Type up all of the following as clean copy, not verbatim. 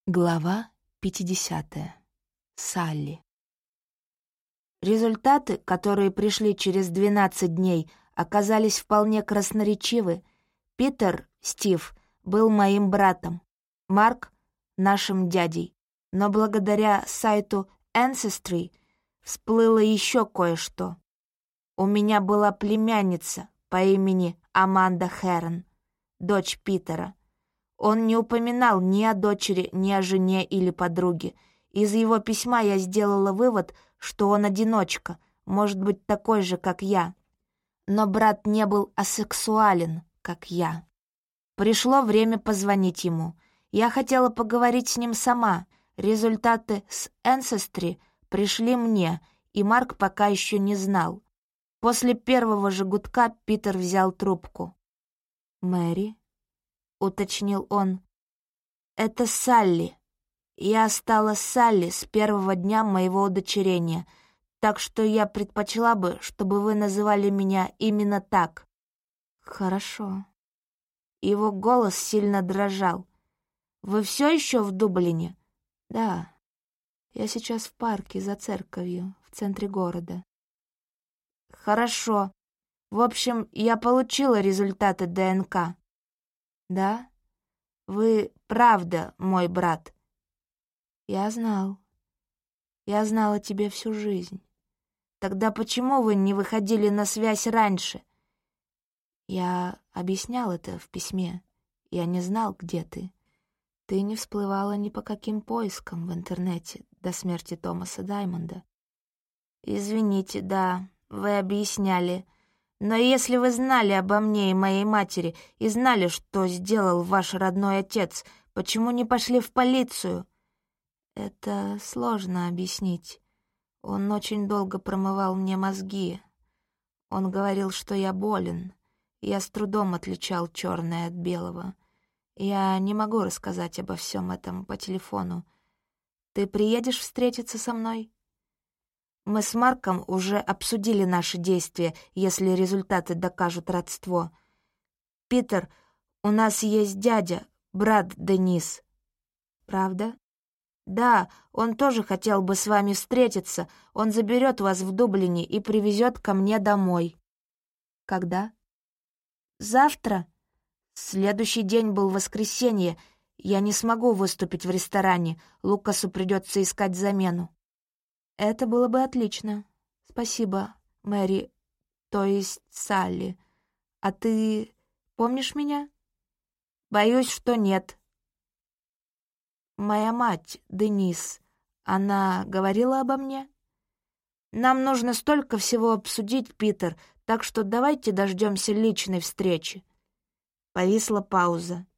Глава 50. Салли. Результаты, которые пришли через 12 дней, оказались вполне красноречивы. Питер, Стив, был моим братом, Марк — нашим дядей. Но благодаря сайту Ancestry всплыло еще кое-что. У меня была племянница по имени Аманда Хэрон, дочь Питера. Он не упоминал ни о дочери, ни о жене или подруге. Из его письма я сделала вывод, что он одиночка, может быть, такой же, как я. Но брат не был асексуален, как я. Пришло время позвонить ему. Я хотела поговорить с ним сама. Результаты с Ancestry пришли мне, и Марк пока еще не знал. После первого же гудка Питер взял трубку. «Мэри?» — уточнил он. «Это Салли. Я стала Салли с первого дня моего удочерения, так что я предпочла бы, чтобы вы называли меня именно так». «Хорошо». Его голос сильно дрожал. «Вы все еще в Дублине?» «Да. Я сейчас в парке за церковью, в центре города». «Хорошо. В общем, я получила результаты ДНК». «Да? Вы правда мой брат?» «Я знал. Я знала тебя всю жизнь». «Тогда почему вы не выходили на связь раньше?» «Я объяснял это в письме. Я не знал, где ты. Ты не всплывала ни по каким поискам в интернете до смерти Томаса Даймонда». «Извините, да, вы объясняли. Но если вы знали обо мне и моей матери и знали, что сделал ваш родной отец, почему не пошли в полицию?» «Это сложно объяснить. Он очень долго промывал мне мозги. Он говорил, что я болен. Я с трудом отличал черное от белого. Я не могу рассказать обо всем этом по телефону. Ты приедешь встретиться со мной?» Мы с Марком уже обсудили наши действия, если результаты докажут родство. «Питер, у нас есть дядя, брат Денис». «Правда?» «Да, он тоже хотел бы с вами встретиться. Он заберет вас в Дублине и привезет ко мне домой». «Когда?» «Завтра. Следующий день был воскресенье. Я не смогу выступить в ресторане. Лукасу придется искать замену». «Это было бы отлично. Спасибо, Мэри, то есть Салли. А ты помнишь меня?» «Боюсь, что нет». «Моя мать, Денис, она говорила обо мне?» «Нам нужно столько всего обсудить, Питер, так что давайте дождемся личной встречи». Повисла пауза.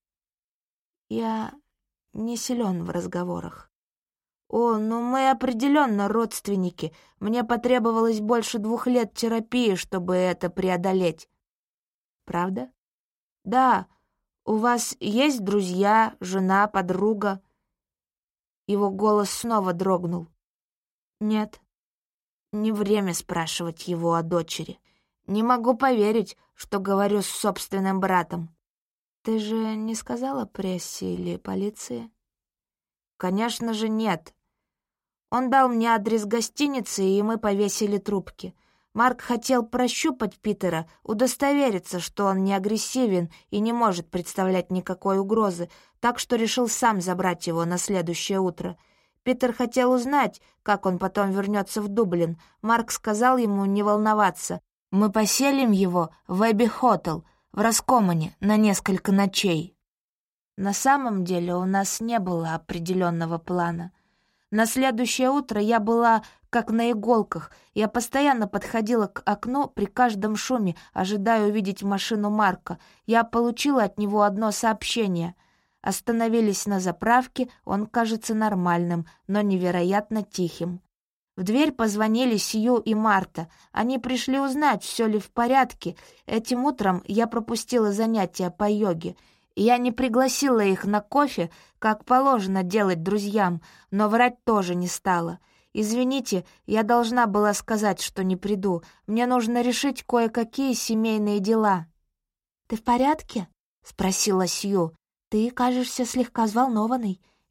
«Я не силен в разговорах». «О, ну мы определенно родственники. Мне потребовалось больше 2 лет терапии, чтобы это преодолеть». «Правда?» «Да. У вас есть друзья, жена, подруга?» Его голос снова дрогнул. «Нет». Не время спрашивать его о дочери. Не могу поверить, что говорю с собственным братом. «Ты же не сказала прессе или полиции?» «Конечно же нет. Он дал мне адрес гостиницы, и мы повесили трубки. Марк хотел прощупать Питера, удостовериться, что он не агрессивен и не может представлять никакой угрозы, так что решил сам забрать его на следующее утро. Питер хотел узнать, как он потом вернется в Дублин. Марк сказал ему не волноваться. Мы поселим его в Эбби Хотел, в Раскомане, на несколько ночей». На самом деле у нас не было определенного плана. На следующее утро я была как на иголках. Я постоянно подходила к окну при каждом шуме, ожидая увидеть машину Марка. Я получила от него одно сообщение. Остановились на заправке, он кажется нормальным, но невероятно тихим. В дверь позвонили Сью и Марта. Они пришли узнать, все ли в порядке. Этим утром я пропустила занятия по йоге. Я не пригласила их на кофе, как положено делать друзьям, но врать тоже не стала. «Извините, я должна была сказать, что не приду. Мне нужно решить кое-какие семейные дела». «Ты в порядке?» — спросила Сью. «Ты кажешься слегка взволнованной.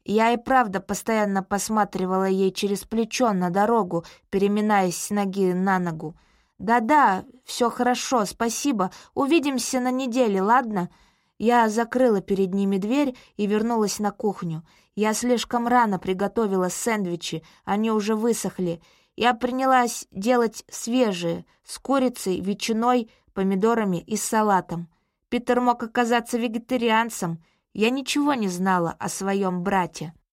Я и правда постоянно посматривала ей через плечо на дорогу, переминаясь с ноги на ногу. «Да-да, все хорошо, спасибо. Увидимся на неделе, ладно?» Я закрыла перед ними дверь и вернулась на кухню. Я слишком рано приготовила сэндвичи, они уже высохли. Я принялась делать свежие, с курицей, ветчиной, помидорами и салатом. Питер мог оказаться вегетарианцем. Я ничего не знала о своем брате.